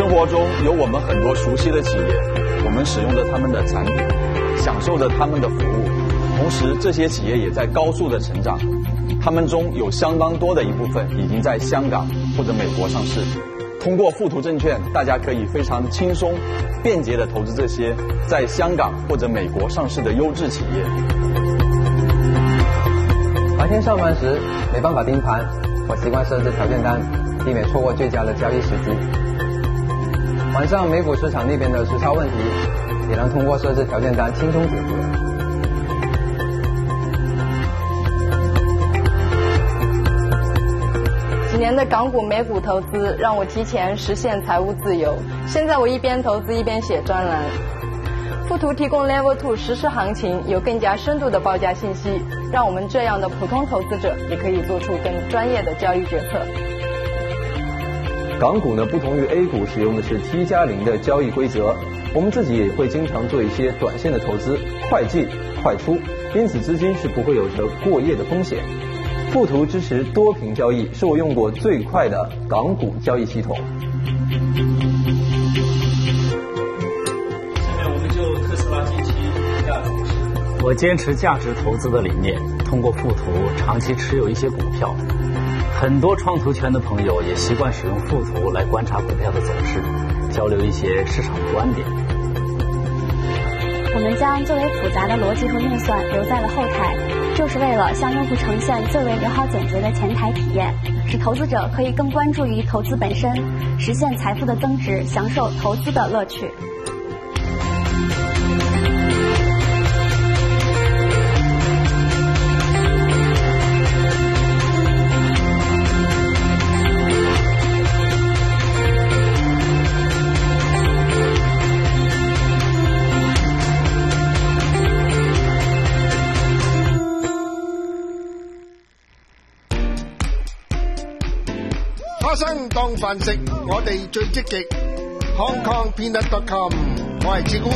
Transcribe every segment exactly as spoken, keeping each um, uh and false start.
活中有我们很多熟悉的企业，我们使用着他们的产品，享受着他们的服务，同时这些企业也在高速的成长，他们中有相当多的一部分已经在香港或者美国上市。通过富途证券，大家可以非常轻松、便捷地投资这些在香港或者美国上市的优质企业。 白天上班时没办法盯盘，我习惯设置条件单，避免错过最佳的交易时机。晚上美股市场那边的时差问题，也能通过设置条件单轻松解决。 几年的港股、美股投资让我提前实现财务自由。现在我一边投资一边写专栏。富途提供 Level 二 实时行情，有更加深度的报价信息，让我们这样的普通投资者也可以做出更专业的交易决策。 港股呢，不同于 A 股使用的是 T 加零的交易规则，我们自己也会经常做一些短线的投资，快进快出，因此资金是不会有着过夜的风险。富途支持多屏交易，是我用过最快的港股交易系统。 下面我们就特斯拉近期股价走势。 我坚持价值投资的理念，通过富途长期持有一些股票。很多创投圈的朋友也习惯使用富途来观察股票的走势，交流一些市场观点。 我们将最为复杂的逻辑和运算留在了后台，就是为了向用户呈现最为友好简洁的前台体验，使投资者可以更关注于投资本身，实现财富的增值，享受投资的乐趣。 花生當飯食，我哋最積極。Hong Kong Peanut dot com， 我係志官。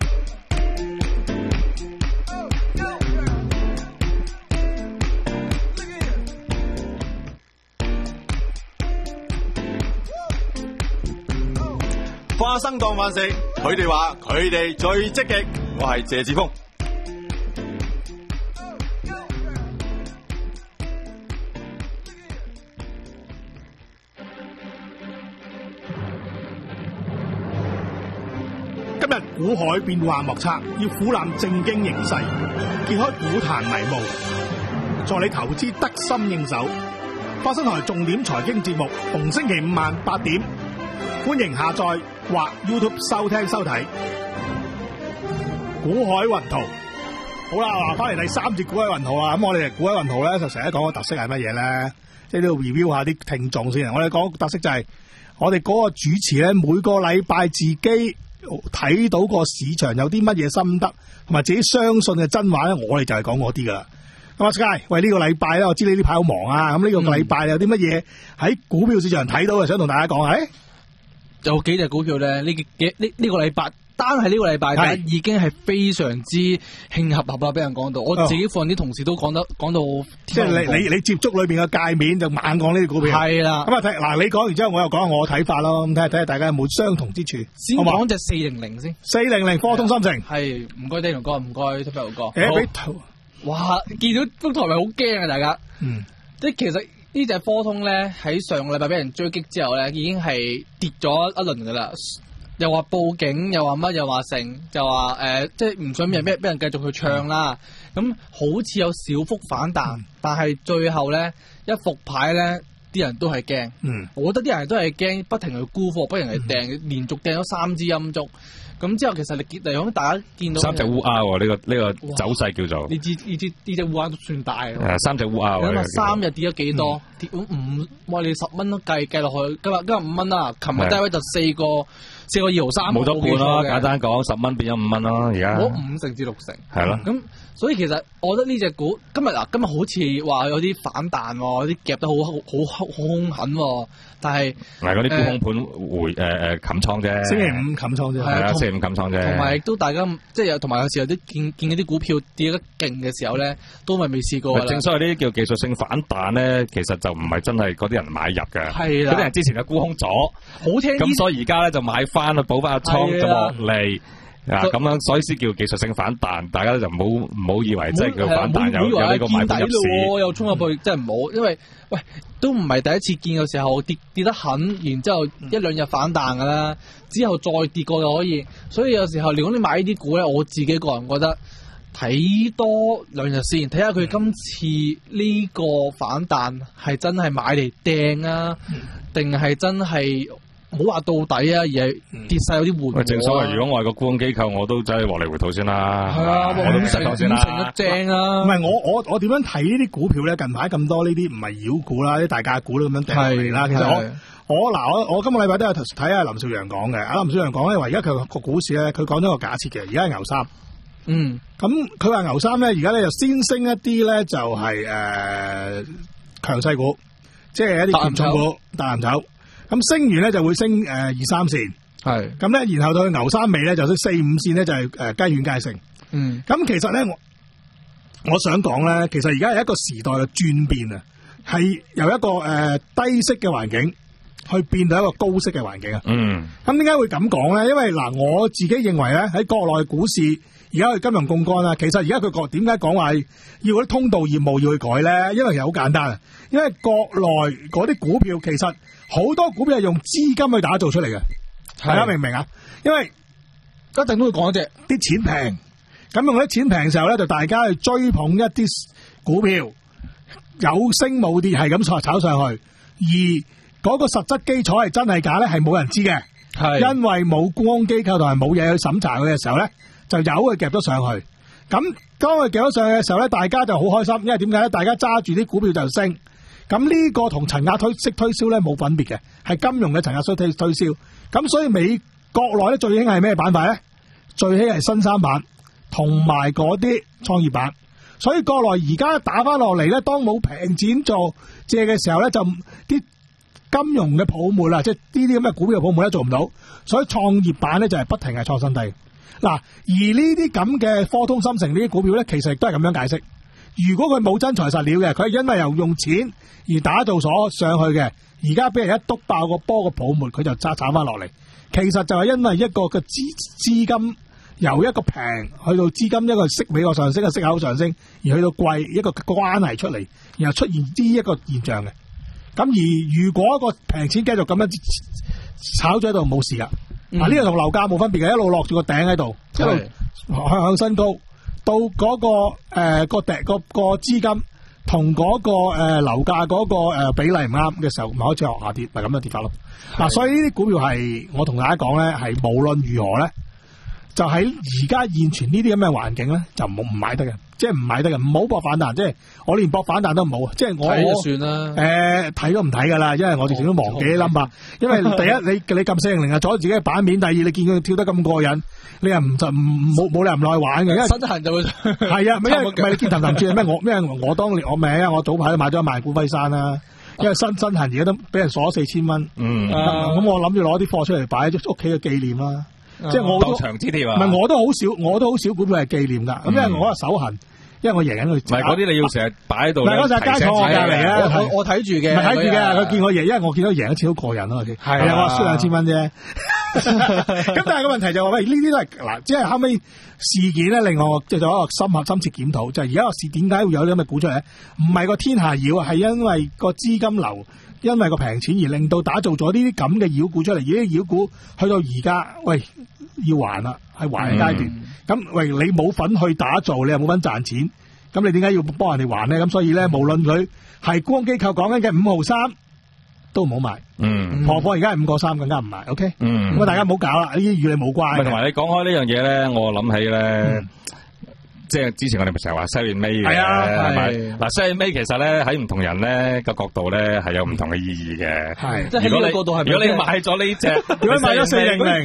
花生當飯食，佢哋話佢哋最積極。我係謝志峰。 今日股海變幻莫測，要俯瞰正經形勢，揭開股壇迷霧，助你投資得心應手。花生台重點財經節目，逢星期五晚八點，歡迎下載或 YouTube 收聽收睇。股海雲圖，好啦，嗱，翻嚟第三節股海雲圖啦。咁我哋股海雲圖咧就成日講個特色係乜嘢咧？即係都要 review 下啲聽眾先。我哋講特色就係我哋嗰個主持咧，每個禮拜自己睇到個市場有啲乜嘢心得，同埋自己相信嘅真話咧，我哋就係講嗰啲噶啦。咁啊 Sky，喂，呢、這個禮拜咧，我知你呢排好忙啊。咁呢個禮拜有啲乜嘢喺股票市場睇到嘅，想同大家講啊？誒， 有幾隻股票咧？呢幾呢呢個禮拜，單係呢個禮拜已經係非常之慶合合啦，俾人講到。我自己放啲同事都講得講到， 即係你你你接觸裏邊嘅界面就猛講呢啲股票。係啦。咁啊睇嗱，你講完之後，我又講下我嘅睇法咯。咁睇下睇下大家有冇相同之處。 先講隻四零零先。四零零科通芯城。 係，唔該低龍哥，唔該出邊路哥。 誒，俾圖。 哇！見到幅圖咪好驚啊！大家。嗯。即係其實呢隻科通咧，喺上個禮拜俾人追擊之後咧，已經係跌咗一輪噶啦。又話報警，又話乜，又話成，就話誒、呃，即係唔想俾人俾人繼續去唱啦。咁、嗯、好似有小幅反彈，嗯、但係最後咧一復牌咧，啲人都係驚。嗯，我覺得啲人都係驚，不停去沽貨，不停去掟，嗯、連續掟咗三支陰燭。咁之後其實你嚟講，大家見到三隻烏鴉喎，呢、呢個呢、呢個走勢叫做。 呢支呢支呢隻烏鴉都算大。 誒，三隻烏鴉喎。 咁啊，三日跌咗幾多？嗯、跌咗五，哇！你十蚊都計計落去，今日今日五蚊啦。琴日低位就四個四個二毫三。冇得半咯， 簡單講，十蚊變咗五蚊咯，而家。 冇五成至六成。 係咯。 咁所以其實我覺得呢隻股今日嗱，今日好似話有啲反彈喎，有啲夾得好好好好兇狠喎。 但係唔係嗰啲沽空盤回誒誒冚倉啫， 星期五冚倉啫， 係啊，星期五冚倉啫。 同埋亦都大家即係有，同埋有時候啲見見嗰啲股票跌得勁嘅時候咧，都咪未試過。 正所謂呢啲叫技術性反彈咧，其實就唔係真係嗰啲人買入嘅， 係啦， 嗰啲人之前就沽空咗， 好聽。 咁所以而家咧就買翻去補翻個倉就落嚟。啊，咁樣所以先叫技術性反彈，大家就唔好唔好以為即係叫反彈有有呢個買盤入市， 又衝入去，真係唔好，因為喂都唔係第一次見嘅時候跌跌得狠，然之後一兩日反彈噶啦，之後再跌過就可以，所以有時候如果你買呢啲股咧，我自己個人覺得睇多兩日先，睇下佢今次呢個反彈係真係買嚟掟啊，定係真係。唔好話到底啊，而係跌晒有啲緩和。 正所謂，如果我係個沽空機構，我都走去獲利回吐先啦。 係啊， 我都唔成先啦。 正啊！ 唔係我我我點樣睇呢啲股票咧？近排咁多呢啲唔係妖股啦，啲大價股都咁樣掟落嚟啦。其實我我嗱我我今個禮拜都有睇下林少陽講嘅。阿林少陽講咧話，而家佢個股市咧，佢講咗個假設嘅，而家係牛三。 嗯。咁佢話牛三咧，而家咧就先升一啲咧，就係誒強勢股，即係一啲權重股、大藍籌。咁升完咧就會升誒二三線，係咁咧，然後到牛三尾咧就升四五線咧就係誒雞犬皆升。嗯，咁其實咧我我想講咧，其實而家係一個時代嘅轉變啊，係由一個誒、呃、低息嘅環境去變到一個高息嘅環境啊。嗯，咁點解會咁講咧？因為嗱、呃，我自己認為咧喺國內股市而家去金融槓桿啦，其實而家佢講點解講話要嗰啲通道業務要去改咧？因為其實好簡單啊，因為國內嗰啲股票其實。好多股票係用資金去打造出嚟嘅，大家明唔明啊？因為一定都會講一隻啲錢平，咁用啲錢平嘅時候咧，就大家去追捧一啲股票，有升冇跌係咁炒炒上去，而嗰個實質基礎係真係假咧，係冇人知嘅，係因為冇沽空機構同埋冇嘢去審查佢嘅時候咧，就由佢夾咗上去。咁當佢夾咗上去嘅時候咧，大家就好開心，因為點解咧？大家揸住啲股票就升。咁呢個同層壓推式推銷咧冇分別嘅，係金融嘅層壓式推推銷。咁所以美國內咧最興係咩板塊咧？最興係新三板同埋嗰啲創業板。所以國內而家打翻落嚟咧，當冇平錢做借嘅時候咧，就啲金融嘅泡沫啦，即係呢啲咁嘅股票泡沫咧做唔到。所以創業板咧就係不停係創新低。嗱，而呢啲咁嘅科通芯城呢啲股票咧，其實亦都係咁樣解釋。如果佢冇真材實料嘅，佢係因為由用錢而打造所上去嘅，而家俾人一篤爆個波個泡沫，佢就揸炒翻落嚟。其實就係因為一個嘅資資金由一個平去到資金一個息美國上升嘅息口上升，而去到貴一個關係出嚟，然後出現呢一個現象嘅。咁而如果一個平錢繼續咁樣炒咗喺度冇事噶，嗱呢個同樓價冇分別嘅，一路落住個頂喺度，一路向向新高。到嗰、那個誒、呃、個頂個個資金同嗰、那個誒樓價嗰個誒比例唔啱嘅時候，咪開始學下跌，咪咁樣跌法咯。嗱、啊，所以呢啲股票係我同大家講咧，係無論如何咧，就喺而家現存呢啲咁嘅環境咧，就唔唔買得嘅，即係唔買得嘅，唔好搏反彈。即係我連搏反彈都唔好，即係我睇就算啦。 誒睇、呃、都唔睇噶啦，因為我直情都忘記啲 number。因為第一你你撳四零零啊，阻住自己嘅版面；第二你見佢跳得咁過癮。你又唔就唔冇冇理由唔耐玩嘅，因為新行就會係啊，因為唔係你見騰騰轉咩？我咩？我當年我名啊，我早排都買咗萬股輝山啦，因為新新行而家都俾人鎖四千蚊，嗯，咁、啊、我諗住攞啲貨出嚟擺喺屋企嘅紀念啦，啊、即係我都長之條啊， 唔係我都好少，我都好少股票係紀念噶，咁、嗯、因為我係手痕。因為我贏緊佢，唔係嗰啲你要成日擺喺度。嗱， 嗰陣街坐我隔籬啊， 我我睇住嘅， 睇住嘅。佢見我贏，因為我見到贏一次好過癮咯。係啊，我輸兩千蚊啫。咁但係個問題就話喂，呢啲都係嗱，即係後尾事件咧，令我即係做一個深刻深切檢討，就係而家個事點解會有啲咁嘅股出嚟咧？唔係個天下妖啊，係因為個資金流，因為個平錢而令到打造咗呢啲咁嘅妖股出嚟。而啲妖股去到而家，喂要還啦，係還嘅階段。咁、嗯、喂，你冇份去打造，你又冇份賺錢，咁你點解要幫人哋還咧？咁所以咧，無論佢係沽空機構講緊嘅五毫三，都唔好買。嗯，何況而家係五個三，更加唔買。O K， 嗯，咁啊，大家唔好搞啦，呢啲與你冇關。 同埋你講開呢樣嘢咧，我諗起咧。嗯即係之前我哋咪成日話 sell in May 嘅，係咪？嗱 sell in May 其實咧喺唔同人咧個角度咧係有唔同嘅意義嘅。係，如果你如果你買咗呢隻， 如果你買咗四零零，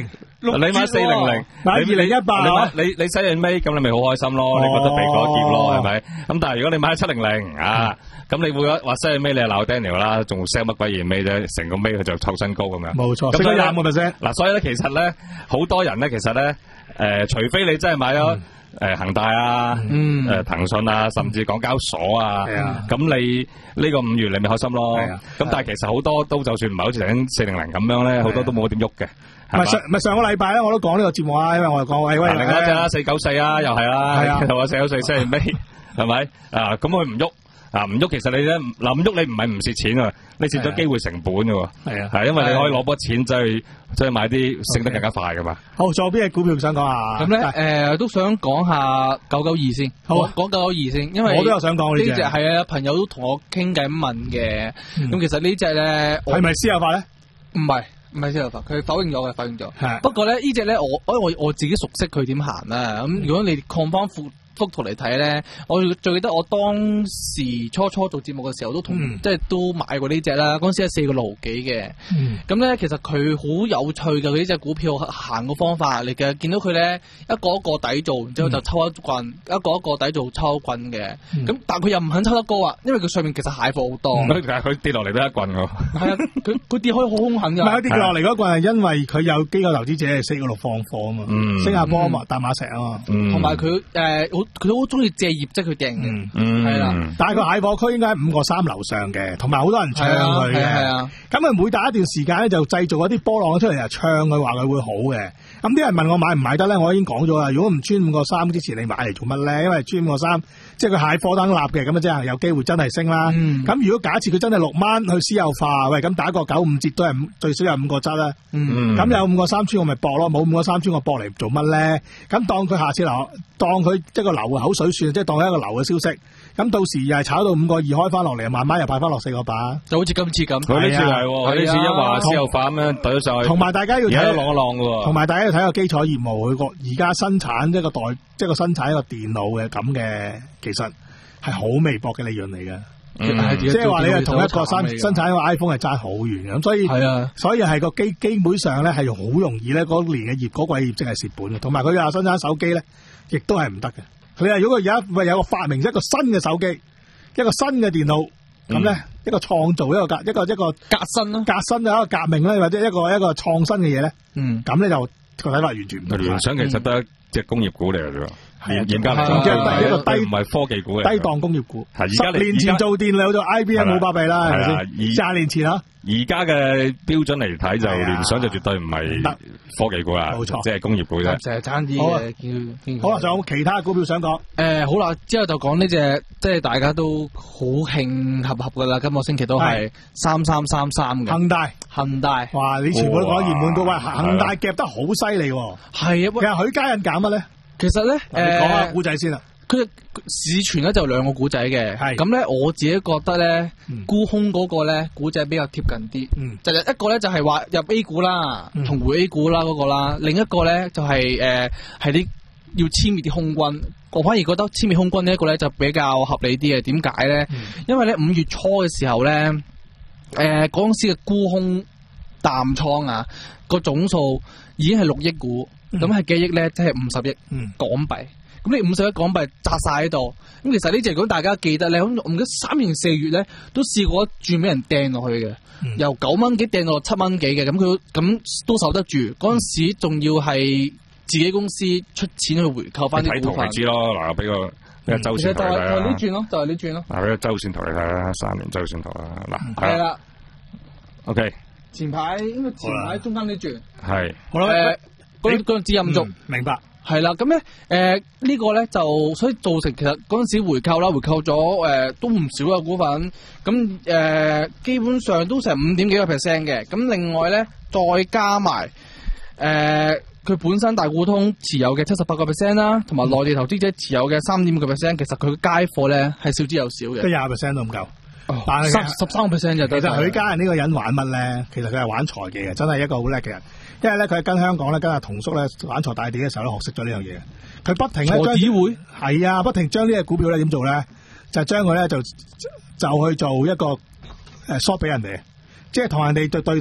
你買四零零， 買二零一八， 你你洗完尾，咁你咪好開心咯，你覺得避過一劫咯，係咪？咁但係如果你買七零零啊，咁你會話洗完尾你係鬧 Daniel 啦，仲 sell 乜鬼嘢尾啫？成個尾佢就湊身高咁樣。 冇錯，升咗廿五個 percent。 嗱，所以咧其實咧，好多人咧其實咧，誒，除非你真係買咗。誒，恒大啊，誒，騰訊啊，甚至港交所啊，咁你呢個五月你咪開心咯。咁但係其實好多都就算唔係好似頭四零零咁樣咧，好多都冇點喐嘅。 唔係上唔係上個禮拜咧，我都講呢個節目啊，因為我哋講喂喂， 另外一隻啦，四九四啊，又係啦，係嘛，四九四四尾係咪啊？咁佢唔喐。啊唔喐，其實你咧嗱唔喐，你唔係唔蝕錢啊，你蝕咗機會成本噶喎。係啊，係因為你可以攞筆錢即係即係買啲升得更加快噶嘛。 好，仲有邊隻股票想講啊？ 咁咧誒，都想講下九九二先。好，講九九二先，因為我都有想講呢隻。 係啊，朋友都同我傾偈問嘅。咁其實呢隻咧係咪私有化咧？ 唔係，唔係私有化，佢否認咗嘅，否認咗。不過咧呢隻咧，我我我自己熟悉佢點行啦。咁如果你擴翻幅幅圖嚟睇咧，我最記得我當時初初做節目嘅時候都同、嗯、即係都買過呢隻啦，嗰陣時係四個六幾嘅。咁咧、嗯、其實佢好有趣嘅，佢呢隻股票行個方法嚟嘅，見到佢咧一個一個底做，然之後就抽一棍，嗯、一個一個底做抽一棍嘅。咁、嗯、但係佢又唔肯抽得高啊，因為佢上面其實蟹貨好多。 嗯、但係佢跌落嚟都一棍㗎。係啊， 佢佢跌開好兇狠㗎。 唔係跌落嚟嗰棍係因為佢有機構投資者係四個六放貨啊嘛，嗯、新加坡啊嘛，淡馬錫啊嘛， 同埋佢誒好。佢都好中意借業績去掟嘅，係啦。 但係個蟹貨區應該喺五個三樓上嘅，同埋好多人唱佢嘅。咁佢每打一段時間咧，就製造一啲波浪出嚟，就唱佢話佢會好嘅。咁啲人問我買唔買得咧，我已經講咗啦。如果唔穿五個三之前，你買嚟做乜咧？因為穿五個三，即係佢蟹貨等立嘅，咁啊即係有機會真係升啦。咁、嗯、如果假設佢真係六蚊去私有化，喂咁打個九五折都係最少有五個質啦。咁、嗯、有五個三穿我咪搏咯，冇五個三穿我搏嚟做乜咧？咁當佢下次流，當佢即係個流嘅口水算，即係當係一個流嘅消息。咁到時又係炒到五個二開翻落嚟，慢慢又派翻落四個八， 就好似今次咁。 佢呢次係，佢呢次一話私有化咁樣懟咗上去。 同埋大家要睇一浪一浪嘅。 同埋大家要睇個基礎業務，佢個而家生產一個代，即係個生產一個電腦嘅咁嘅，其實係好微薄嘅利潤嚟嘅。嗯、即係話你係同一個生生產一個 iPhone 係爭好遠嘅，咁所以係啊，所以係個基基本上咧係好容易咧嗰年嘅業嗰季業績係蝕本嘅，同埋佢又生產手機咧，亦都係唔得嘅。佢話如果佢而家喂有個發明一個新嘅手機，一個新嘅電腦，咁咧、嗯、一個創造一個革一個一個革新咯， 革新一個革命咧，或者一個一個創新嘅嘢咧， 嗯， 咁咧就個睇法完全唔同。 聯想其實都係一隻工業股嚟嘅啫。 係嚴格嚟講，即係一個低唔係科技股嚟， 低檔工業股。 係十年前做電腦就 I B M 冇巴閉啦，係咪先？廿年前啊， 而家嘅標準嚟睇就聯想就絕對唔係科技股啦，冇錯，即係工業股啫。 成日爭啲嘅。 好啦，仲有其他股票想講？ 誒，好啦，之後就講呢隻，即係大家都好興合合噶啦。今個星期都係三三三三嘅恒大， 恒大。 哇！你全部都講熱門股，喂，恒大夾得好犀利。係啊，其實許家印減乜咧？ 其實咧，誒， 講下古仔先啦。 佢市傳咧就兩個古仔嘅，咁咧我自己覺得咧，沽空嗰個咧古仔比較貼近啲。嗯，就係一個咧就係話入 A 股啦，同回 A 股啦嗰個啦，另一個咧就係誒係啲要殲滅啲空軍。我反而覺得殲滅空軍呢一個咧就比較合理啲嘅。點解咧？因為咧五月初嘅時候咧，誒嗰陣時嘅沽空淡倉啊個總數已經係六億股。咁係幾億咧？即係五十億港幣。咁你五十億港幣砸晒喺度。咁其實呢隻如果大家記得咧，咁我唔記得三年四月咧都試過一轉俾人掟落去嘅，嗯、由九蚊幾掟到七蚊幾嘅。咁佢咁都受得住。嗰陣、嗯、時仲要係自己公司出錢去回購翻啲股份。睇圖知咯，嗱，俾個俾個周線圖嚟睇啦。就係呢轉咯，就係呢轉咯。嗱，俾個周線圖嚟睇啦，三年周線圖啦。嗱，係啦。O K。前排應該前排中間呢轉。係。好啦。誒。嗰嗰支陰燭，明白係啦。咁咧，誒、呃這個、呢個咧就所以造成其實嗰陣時回購啦，回購咗誒、呃、都唔少嘅股份。咁誒、呃、基本上都成五點幾個 percent 嘅。咁另外咧再加埋誒佢本身大股東持有嘅七十八個 percent 啦，同埋內地投資者持有嘅三點五個 percent。其實佢嘅街貨咧係少之又少嘅，即係廿 percent 都唔夠。哦、但係十十三個 percent 就得。其實許家印呢個人玩乜咧？其實佢係玩財技嘅，真係一個好叻嘅人。因為咧，佢係跟香港咧，跟阿同叔咧玩財大地嘅時候咧，學識咗呢樣嘢。佢不停咧，財子會係啊，不停將呢隻股票咧點做咧，就將佢咧就就去做一個誒 short 俾人哋，即係同人哋對對賭，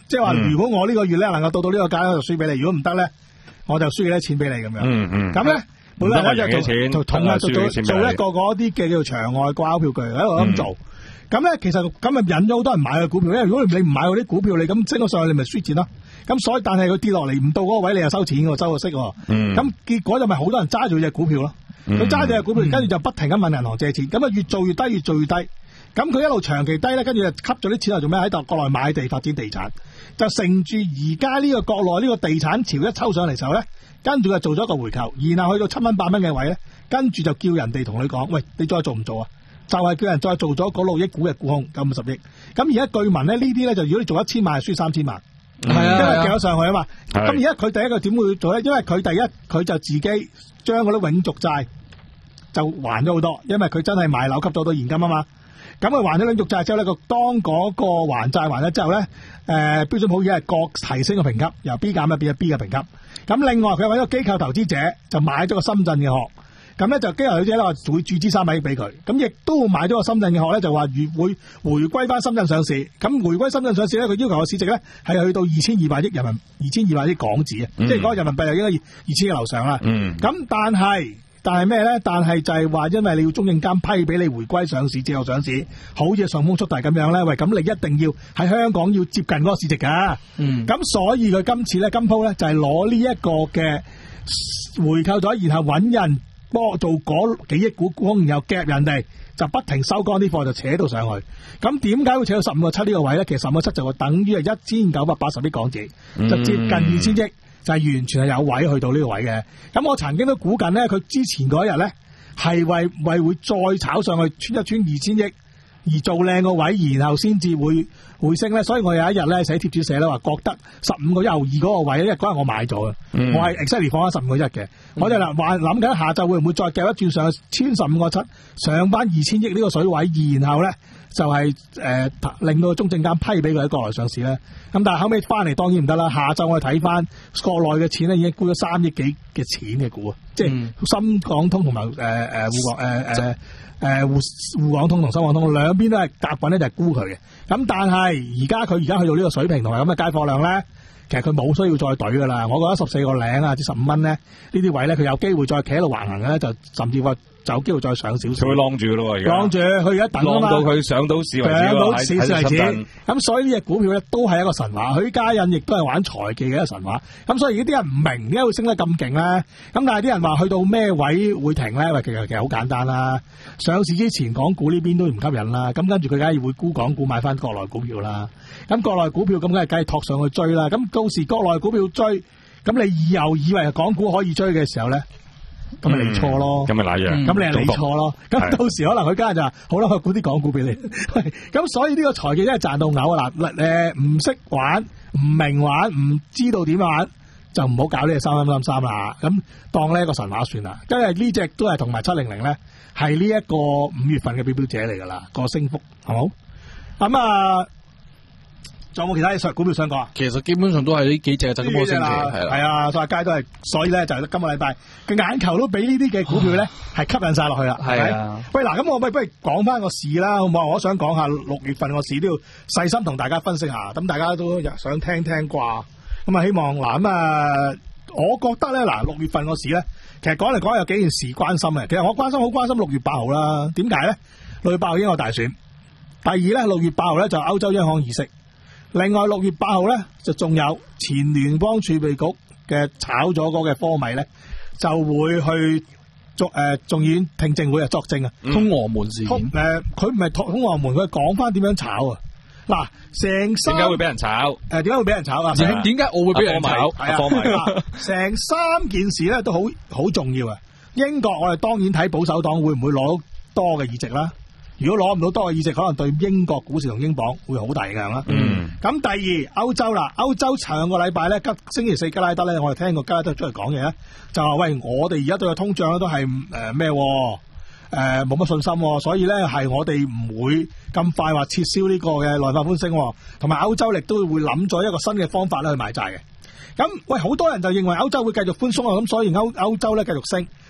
即係話如果我呢個月咧能夠到到呢個價咧就輸俾你，如果唔得咧我就輸幾多錢俾你咁樣。 嗯嗯。 咁咧每個人咧就做同啊做做做一個嗰啲嘅叫做場外掛鈎票據喺度咁做。咁咧其實咁啊引咗好多人買嘅股票，因為如果你唔買嗰啲股票，你咁升咗上去，你咪輸錢咯。咁所以但係佢跌落嚟唔到嗰個位，你又收錢喎，收個息喎。嗯。咁結果就咪好多人揸住隻股票咯。佢揸住隻股票，跟住就不停咁問銀行借錢，咁啊越做越低，越做越低。咁佢一路長期低咧，跟住就吸咗啲錢嚟做咩？喺度國內買地發展地產，就乘住而家呢個國內呢個地產潮一抽上嚟時候咧，跟住就做咗一個回購，然後去到七蚊八蚊嘅位咧，跟住就叫人哋同你講，喂，你再做唔做啊？就係、是、叫人再做咗嗰六億股嘅沽空，咁五十億。咁而家據聞咧，呢啲咧就如果你做一千萬，係輸三千萬，係啊，因為夾咗上去啊嘛。咁而家佢第一個點會做咧？因為佢第一佢就自己將嗰啲永續債就還咗好多，因為佢真係賣樓吸咗好多現金啊嘛。咁佢還咗永續債之後咧，個當嗰個還債還咗之後咧，誒、呃、標準普爾係各提升個評級，由 B 減一變咗 B 嘅評級。咁另外佢揾咗機構投資者就買咗個深圳嘅殼。咁咧就機構投資者咧話會注資三百億俾佢，咁亦都買咗個深圳嘅殼咧，就話會回歸翻深圳上市。咁回歸深圳上市咧，佢要求個市值咧係去到二千二百億人民二千二百億港紙啊，嗯、即係嗰個人民幣又應該二千嘅樓上啦。咁、嗯、但係但係咩咧？但係就係話因為你要中證監批俾你回歸上市之後上市，好似順豐速遞咁樣咧，喂，咁你一定要喺香港要接近嗰個市值噶。咁、嗯、所以佢今次咧今鋪咧就係攞呢一個嘅回購咗，然後揾人。幫我做嗰幾億股沽空，然後夾人哋就不停收乾啲貨，就扯到上去。咁點解會扯到十五個七呢個位咧？其實十五個七就會等於係一千九百八十億港紙，就接近二千億，就係完全係有位去到呢個位嘅。咁我曾經都估緊咧，佢之前嗰一日咧係為為會再炒上去穿一穿二千億。而做靚個位，然後先至會回升咧，所以我有一日咧寫貼紙寫咧話，覺得十五個一毫二嗰個位咧，嗰日我買咗嘅，嗯、我係 exactly 放咗十五個一嘅，嗯、我就嗱話諗緊下晝會唔會再夾一轉上穿十五個七，上翻二千億呢個水位，然後咧就係、是、誒、呃、令到中證監批俾佢喺國內上市咧。咁但係後尾翻嚟當然唔得啦，下晝我哋睇翻國內嘅錢咧已經沽咗三億幾嘅錢嘅股啊，即係深港通同埋誒誒滬港誒誒。誒滬滬港通同深港通兩邊都係夾滾咧，就係沽佢嘅。咁但係而家佢而家去到呢個水平同埋咁嘅街貨量咧，其實佢冇需要再懟噶啦。我覺得十四個零啊至十五蚊咧呢啲位咧，佢有機會再企喺度橫行嘅咧，就甚至話就有機會再上少少。 佢會晾住咯，而家晾住，佢而家等啊嘛。 晾到佢上到市為止， 上到市市為止。咁所以呢隻股票咧都係一個神話。許家印亦都係玩財技嘅一個神話。咁所以而家啲人唔明點解會升得咁勁咧？咁但係啲人話去到咩位會停咧？喂，其實其實好簡單啦。上市之前港股呢邊都唔吸引啦。咁跟住佢梗係會沽港股買翻國內股票啦。咁國內股票咁梗係梗係托上去追啦。咁到時國內股票追，咁你又以為港股可以追嘅時候咧？咁咪理錯咯， 咁咪瀨樣， 咁你係理錯咯。咁到時可能佢家就話好啦，我估啲港股俾你。咁所以呢個財技真係賺到嘔啊！嗱，誒唔識玩、唔明玩、唔知道點玩，就唔好搞呢個三三三三啦。咁當呢一個神話算啦。因為呢隻都係同埋七零零咧，係呢一個五月份嘅表表者嚟噶啦，個升幅好冇？咁啊。仲有冇其他嘢股票想講啊？ 其實基本上都係呢幾隻就咁個升勢，係係啊，所有街都係，所以咧就今個禮拜嘅眼球都俾呢啲嘅股票咧係吸引晒落去啦。係啊，喂嗱，咁我咪不如講翻個市啦，好唔好？我想講下六月份個市都要細心同大家分析下，咁大家都想聽聽啩。咁啊，希望嗱咁啊，我覺得咧嗱，六月份個市咧，其實講嚟講去有幾件事關心嘅。其實我關心好關心六月八號啦。點解咧？六月八號英國大選，第二咧六月八號咧就歐洲央行議息。另外六月八號咧就仲有前聯邦儲備局嘅炒咗嗰嘅科米咧就會去作誒眾議院聽證會啊作證啊、 嗯、通俄門事件誒佢唔係通俄門，佢講翻點樣炒啊嗱，成三點解會俾人炒誒點解會俾人炒啊？ 點解我會俾人炒？ 係啊，成三件事咧都好好重要啊！英國我哋當然睇保守黨會唔會攞多嘅議席啦。如果攞唔到多嘅議席，可能對英國股市同英鎊會好大影響啦。嗯。咁第二歐洲啦，歐洲上個禮拜咧，吉星期四吉拉德咧，我哋聽過吉拉德出嚟講嘢咧，就話喂，我哋而家對個通脹咧都係誒咩？誒冇乜信心，所以咧係我哋唔會咁快話撤銷呢個嘅量化寬鬆，同埋歐洲亦都會諗咗一個新嘅方法咧去買債嘅。咁喂，好多人就認為歐洲會繼續寬鬆啊，咁所以歐歐洲咧繼續升。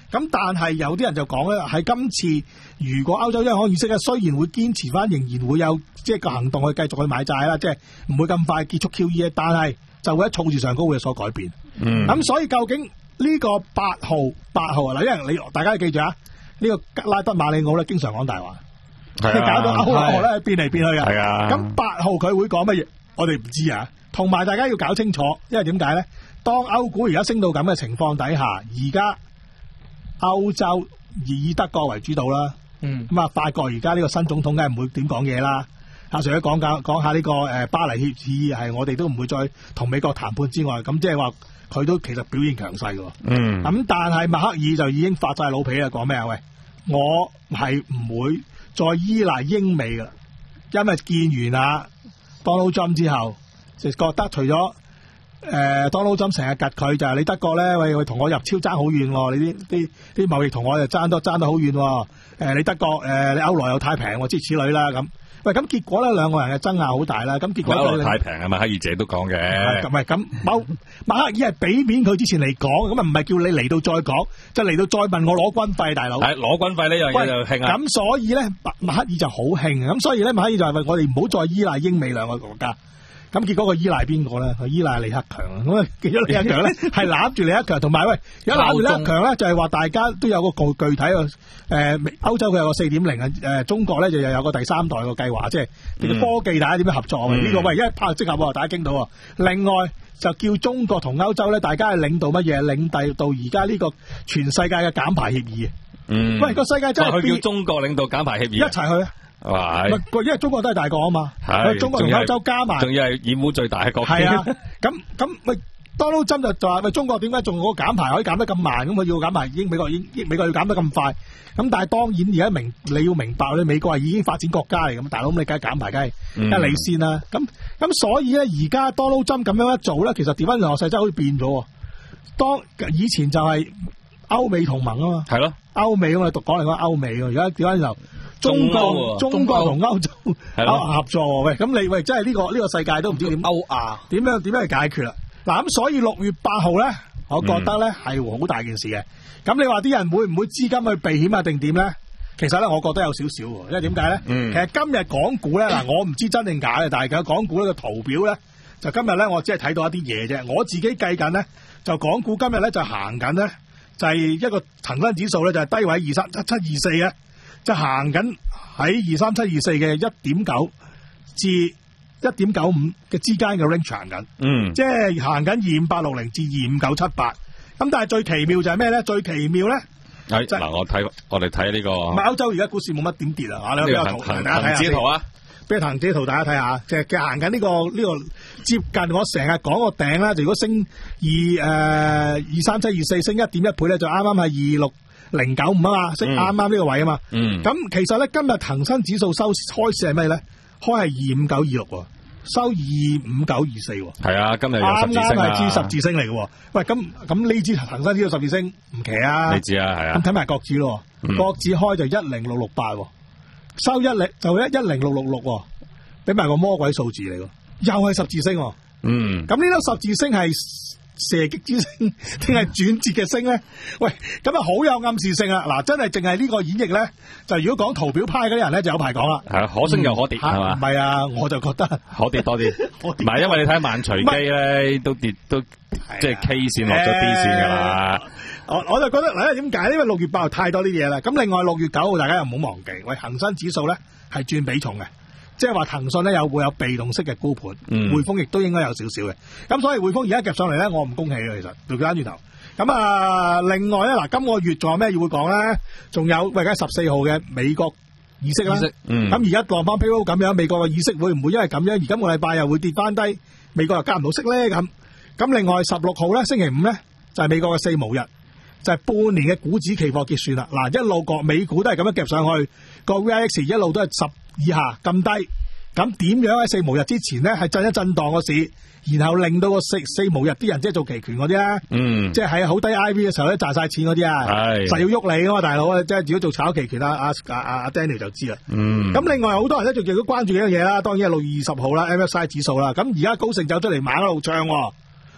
咁但係有啲人就講咧，喺今次如果歐洲央行議息咧，雖然會堅持翻，仍然會有即係個行動去繼續去買債啦，即係唔會咁快結束 Q E， 但係就會喺措辭上高會有所改變。嗯，咁所以究竟呢個八號八號啊嗱，因為你大家記住啊，呢、這個格拉德馬里奧咧經常講大話，係、啊、搞到歐羅咧變嚟變去嘅。係啊，咁八號佢會講乜嘢？我哋唔知啊。同埋大家要搞清楚，因為點解咧？當歐股而家升到咁嘅情況底下，而家歐洲以德國為主導啦，嗯，咁啊法國而家呢個新總統梗係唔會點講嘢啦。阿 Sir 講講講下呢個誒巴黎協議係我哋都唔會再同美國談判之外，咁即係話佢都其實表現強勢嘅。嗯，咁但係默克爾就已經發晒老脾啦，講咩啊？喂，我係唔會再依賴英美㗎，因為見完啊 Donald Trump 之後，就覺得除咗誒 Donald Trump 成日趌佢，就係、是、你德國咧，喂喂同我入超爭好遠喎，你啲啲啲貿易同我就爭多爭得好遠喎。誒你德國誒、呃、你歐羅又太平喎，諸如此類啦咁。喂，咁結果咧兩個人嘅爭拗好大啦。咁結果歐羅太平啊嘛，默克爾姐都講嘅。唔係咁，默默克爾係俾面佢之前嚟講，咁啊唔係叫你嚟到再講，就嚟到再問我攞軍費，大佬。係攞軍費呢樣嘢就興啊。咁所以咧，默默克爾就好興啊。咁所以咧，默克爾就係、是、我哋唔好再依賴英美兩個國家。咁結果佢依賴邊個咧？佢依賴李克強啊！咁啊，結果李克強咧係攬住李克強，同埋喂，而家攬住李克強咧就係話大家都有個具具體嘅誒，歐洲佢有個四點零啊，誒中國咧就又有個第三代個計劃，即係叫做科技大家點樣合作啊？呢、嗯這個喂一拍即合喎，大家傾到喎。另外就叫中國同歐洲咧，大家係領導乜嘢？領導到而家呢個全世界嘅減排協議。嗯，喂個世界真係佢叫中國領導減排協議，一齊去啊！係，因為中國都係大國啊嘛，中國同歐洲加埋，仲要係染污最大嘅國家。係啊，咁咁喂，Donald Trump就就話喂，中國點解仲嗰個減排可以減得咁慢？咁佢要減排，已經美國已經美國要減得咁快。咁但係當然而家明你要明白，你美國係已經發展國家嚟，咁大佬咁你梗係減排，梗係梗係你先啦。咁咁所以咧，而家 Donald Trump 咁樣一做咧，其實調翻轉勢真係好似變咗。當以前就係歐美同盟啊嘛，係咯，歐美我哋讀講嚟講歐美，而家調翻就。中國中國同歐洲合作，喂，咁你喂，真係呢個呢個世界都唔知點歐亞點樣點樣去解決啦。嗱，咁所以六月八號咧，我覺得咧係好大件事嘅。咁你話啲人會唔會資金去避險啊？定點咧？其實咧，我覺得有少少，因為點解咧？其實今日港股咧，嗱，我唔知真定假嘅，但係其實港股呢個圖表咧，就今日咧，我只係睇到一啲嘢啫。我自己計緊咧，就港股今日咧就行緊咧，就係一個恒生指數咧就係低位二三七七二四嘅。就行緊喺二三七二四嘅一點九至一點九五嘅之間嘅 range 行緊，嗯，即係行緊二五八六零至二五九七八。咁但係最奇妙就係咩咧？最奇妙咧，係嗱、就是，我睇我哋睇呢個，唔係歐洲而家股市冇乜點跌啊！你有圖，大家睇下先。圖啊，俾個恒指圖大家睇下，即係嘅行緊呢個呢、這個接近我成日講個頂啦。就如果升二誒二三七二四升一點一倍咧，就啱啱係二六零九五啊嘛，升啱啱呢個位啊嘛。嗯，咁其實咧今日恒生指數收開市係咩咧？開係二五九二六，收二五九二四。係啊，今日有十字星啊，啱啱係支十字星嚟嘅。喂，咁咁呢支恒生指數十字星唔奇啊？你知啊，係啊。咁睇埋國指咯，國指開就一零六六八，收一零就一一零六六六，俾埋個魔鬼數字嚟嘅，又係十字星。嗯，咁呢粒十字星係射擊之星定係轉折嘅星咧？喂，咁啊好有暗示性啊！嗱，真係淨係呢個演繹咧，就如果講圖表派嗰啲人咧，就有排講啦。係啊，可升又可跌係嘛？唔係啊，我就覺得可跌多啲。唔係，因為你睇萬隨機咧，都跌都即係 K 線落咗 D 線噶啦。我我就覺得嗱，點解？因為六月八號太多啲嘢啦。咁另外六月九號大家又唔好忘記，喂，恒生指數咧係轉比重嘅。即係話騰訊咧有會有被動式嘅沽盤，匯豐亦都應該有少少嘅。咁所以匯豐而家夾上嚟咧，我唔恭喜嘅，其實調翻轉頭。咁啊，另外咧嗱，今個月仲有咩要會講咧？仲有喂，而家十四號嘅美國議息啦。咁而家浪翻 payroll 咁樣，美國嘅議息會唔會因為咁樣而今個禮拜又會跌翻低？美國又加唔到息咧？咁咁另外十六號咧，星期五咧就係、是、美國嘅四巫日，就係、是、半年嘅股指期貨結算啦。嗱，一路個美股都係咁樣夾上去，個 V I X 一路都係十以下咁低，咁點樣喺四巫日之前咧係震一震盪個市，然後令到個四四巫日啲人即係做期權嗰啲咧，嗯，即係喺好低 I V 嘅時候咧賺晒錢嗰啲啊，係實要喐你噶嘛，大佬啊，即係如果做炒期權啊，阿阿阿阿 Daniel 就知啦，嗯，咁另外好多人咧仲亦都關注一樣嘢啦，當然係六月二十號啦 M S C I 指數啦，咁而家高盛走出嚟猛一路唱，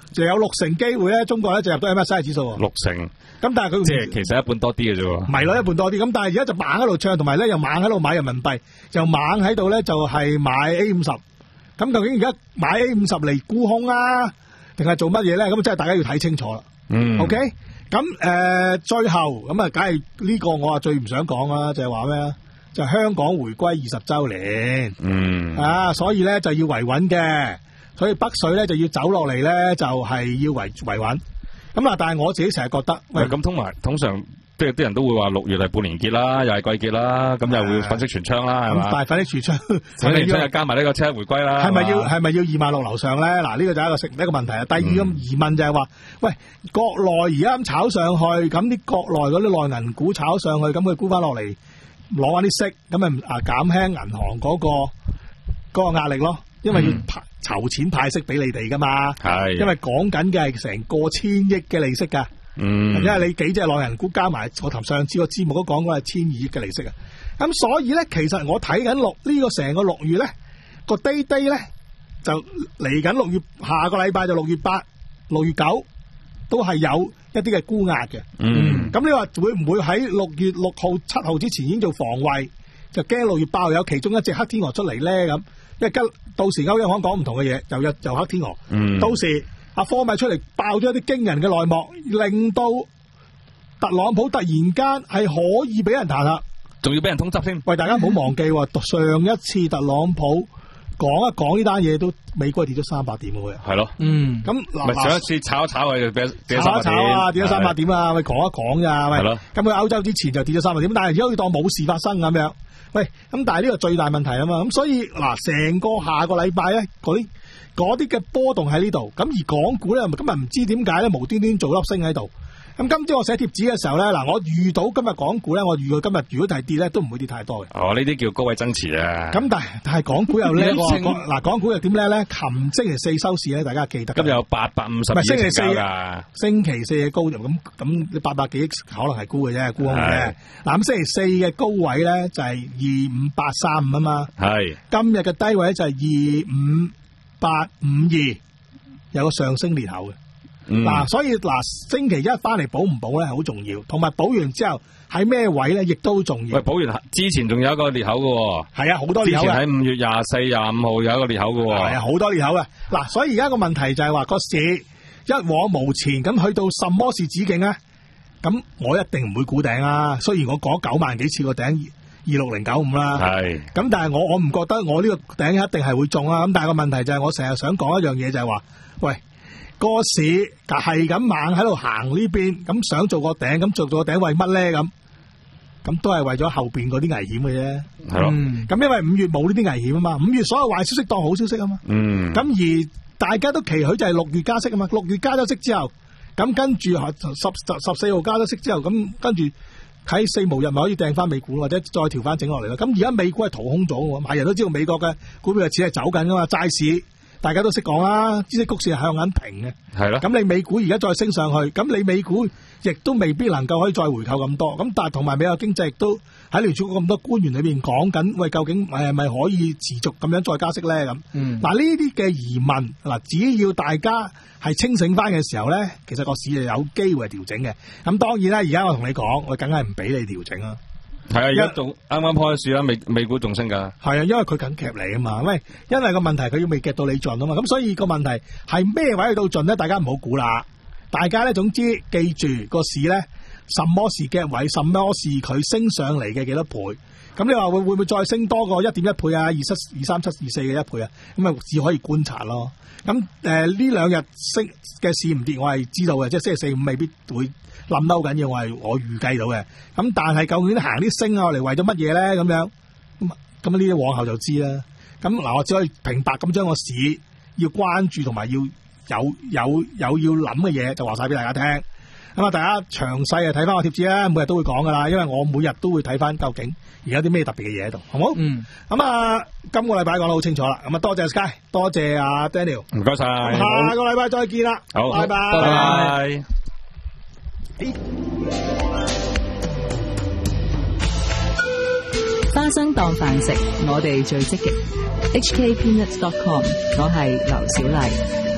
就有六成機會咧，中國咧就入到 M S C I 指數喎。 六成。 咁但係佢即係其實一半多啲嘅啫喎。 唔係咯，一半多啲。咁但係而家就猛喺度唱，同埋咧又猛喺度買人民幣，又猛喺度咧就係買 A 五十。咁究竟而家買 A 五十嚟沽空啊，定係做乜嘢咧？咁真係大家要睇清楚啦。 嗯。 OK。咁誒、呃，最後咁啊，梗係呢個我啊最唔想講啦，就係話咩？就係、香港回歸二十週年。 嗯。 啊，所以咧就要維穩嘅，所以北水咧就要走落嚟咧，就係、是、要維維穩。咁啊，但係我自己成日覺得，喂， 咁通埋通常。即係啲人都會話六月係半年結啦，又係季結啦，咁又會粉飾櫥窗啦，係嘛？ 咁粉飾櫥窗， 粉飾櫥窗又加埋呢個七一回歸啦。 係咪要係咪要二萬六樓上咧？嗱，呢個就係一個食一個問題啊。第二個疑問就係話，喂，國內而家咁炒上去，咁啲國內嗰啲內銀股炒上去，咁佢沽翻落嚟，攞翻啲息，咁咪啊減輕銀行嗰個嗰個壓力咯。因為要派籌錢派息俾你哋噶嘛。係。因為講緊嘅係成過千億嘅利息㗎。嗯，因為你幾隻內銀股加埋，我頭上次個節目都講過係千二億嘅利息啊。咁所以咧，其實我睇緊六呢個成個六月咧個 day day 咧就嚟緊六月，下個禮拜就六月八、六月九都係有一啲嘅沽壓嘅。嗯，咁你話會唔會喺六月六號、七號之前已經做防衛，就驚六月八號有其中一隻黑天鵝出嚟咧咁？因為到時歐央行講唔同嘅嘢，又有又黑天鵝。嗯，到時。阿科米出嚟爆咗一啲驚人嘅內幕，令到特朗普突然間係可以俾人彈劾， 仲要俾人通緝添。 喂，大家唔好忘記，上一次特朗普講一講呢單嘢，都美國跌咗三百點嘅。 係咯， 嗯，咁嗱，上一次炒一炒佢就跌跌咗三百點，炒一炒啊，跌咗三百點啊，咪講一講咋，喂， 係咯。 咁佢歐洲之前就跌咗三百點，但係而家好似當冇事發生咁樣。喂，咁但係呢個最大問題啊嘛，咁所以嗱，成個下個禮拜咧，嗰啲。嗰啲嘅波動喺呢度，咁而港股咧，今日唔知點解咧，無端端做粒升喺度。咁今朝我寫貼紙嘅時候咧，嗱，我遇到今日港股咧，我預到今日如果係跌咧，都唔會跌太多嘅。 哦，呢啲叫高位增持啊。咁但係但係港股又叻喎，嗱，港股又點叻咧？琴星期四收市咧，大家記得。 今日有八百五十億成交㗎。 星期四嘅高咁咁，你八百幾億可能係沽嘅啫，沽空嘅。嗱，咁星期四嘅高位咧就係二五八三五啊嘛。係。今日嘅低位就係二五八五二，有個上升裂口嘅。嗱、嗯，所以嗱，星期一翻嚟補唔補咧，好重要。同埋補完之後喺咩位咧，亦都重要。 喂，補完之前仲有一個裂口嘅。係啊，好多裂口。之前喺五月廿四、廿五號有一個裂口嘅。 係啊，好多裂口嘅。嗱，所以而家個問題就係話個市一往無前，咁去到什麼是止境咧？咁我一定唔會估頂啊。雖然我講九萬幾次個頂二六零九五啦。係。咁但係我我唔覺得我呢個頂一定係會中啊。咁但係個問題就係我成日想講一樣嘢，就係話，喂。個市係咁猛喺度行呢邊，咁想做個頂，咁做咗個頂為乜咧？咁咁都係為咗後邊嗰啲危險嘅啫。係咯。咁因為五月冇呢啲危險啊嘛，五月所有壞消息當好消息啊嘛。嗯。咁而大家都期許就係六月加息啊嘛，六月加咗息之後，咁跟住十十十四號加咗息之後，咁跟住喺四無日咪可以掟翻美股，或者再調翻整落嚟咯。咁而家美股係掏空咗嘅，係人都知道美國嘅股票嘅錢係走緊噶嘛，債市。大家都識講啦，孳息曲線係向緊平嘅，係咯。咁你美股而家再升上去，咁你美股亦都未必能夠可以再回購咁多。咁但係同埋美國經濟亦都喺聯儲局咁多官員裏邊講緊，喂，究竟係咪可以持續咁樣再加息咧？咁，嗯，嗱呢啲嘅疑問，嗱只要大家係清醒翻嘅時候咧，其實個市就有機會係調整嘅。咁當然啦，而家我同你講，我梗係唔俾你調整啦。係啊，而家仲啱啱開市啦，美美股仲升噶。係啊，因為佢緊夾你啊嘛，喂，因為個問題佢要未夾到你盡啊嘛，咁所以個問題係咩位去到盡咧？大家唔好估啦，大家咧總之記住個市咧，什麼是夾位，什麼是佢升上嚟嘅幾多倍？咁你話會會唔會再升多過一點一倍啊？二七、二三七、二四嘅一倍啊？咁啊只可以觀察咯。咁誒呢兩日升嘅市唔跌，我係知道嘅，即係星期四五未必會冧得好緊要，我係我預計到嘅。咁但係究竟行啲升啊嚟為咗乜嘢咧？咁樣咁咁呢啲往後就知啦。咁嗱，我只可以平白咁將個市要關注同埋要有有有要諗嘅嘢就話晒俾大家聽。咁啊，大家詳細啊睇翻我貼紙啦，每日都會講噶啦，因為我每日都會睇翻究竟而家啲咩特別嘅嘢喺度，好唔好？嗯。咁啊，今個禮拜講得好清楚啦。咁啊，多謝 Sky，多謝阿 Daniel，唔該晒。下個禮拜再見啦。好，拜拜。拜拜。 花生當飯食，我哋最積極。H K Peanuts dot com， 我係劉小麗。